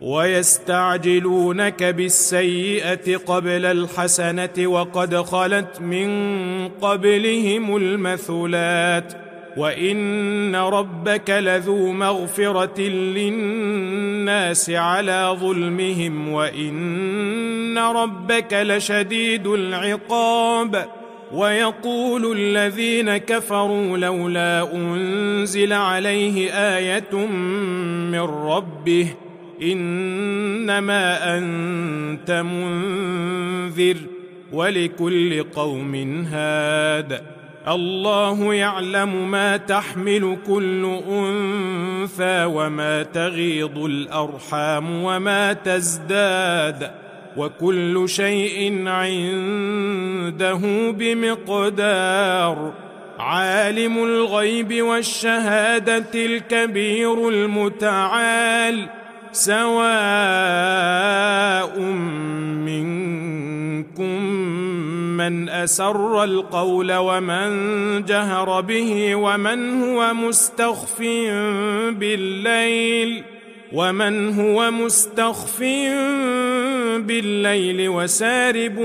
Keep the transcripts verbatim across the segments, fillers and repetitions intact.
ويستعجلونك بالسيئة قبل الحسنة وقد خلت من قبلهم المثلات وإن ربك لذو مغفرة للناس على ظلمهم وإن ربك لشديد العقاب. ويقول الذين كفروا لولا أنزل عليه آية من ربه إنما أنت منذر ولكل قوم هاد. الله يعلم ما تحمل كل أنثى وما تغيض الأرحام وما تزداد وكل شيء عنده بمقدار. عالم الغيب والشهادة الكبير المتعال سواء منكم من أسر القول ومن جهر به ومن هو مستخف بالليل ومن هو مستخف بالليل وسارب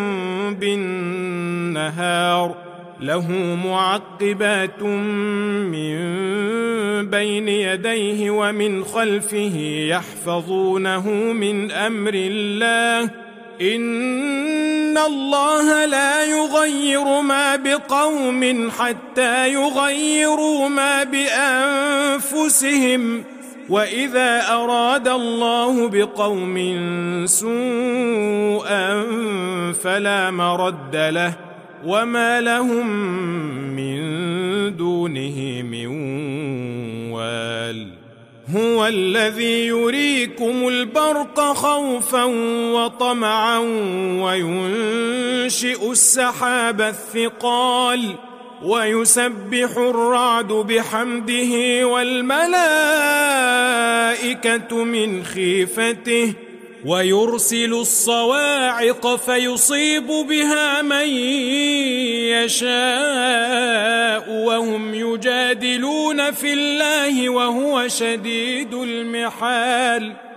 بالنهار له معقبات من بين يديه ومن خلفه يحفظونه من أمر الله إن الله لا يغير ما بقوم حتى يغيروا ما بأنفسهم وإذا أراد الله بقوم سوءا فلا مرد له وما لهم من دونه من وال. هو الذي يريكم البرق خوفا وطمعا وينشئ السحاب الثقال ويسبح الرعد بحمده والملائكة من خيفته ويرسل الصواعق فيصيب بها من يشاء وهم يجادلون في الله وهو شديد المحال.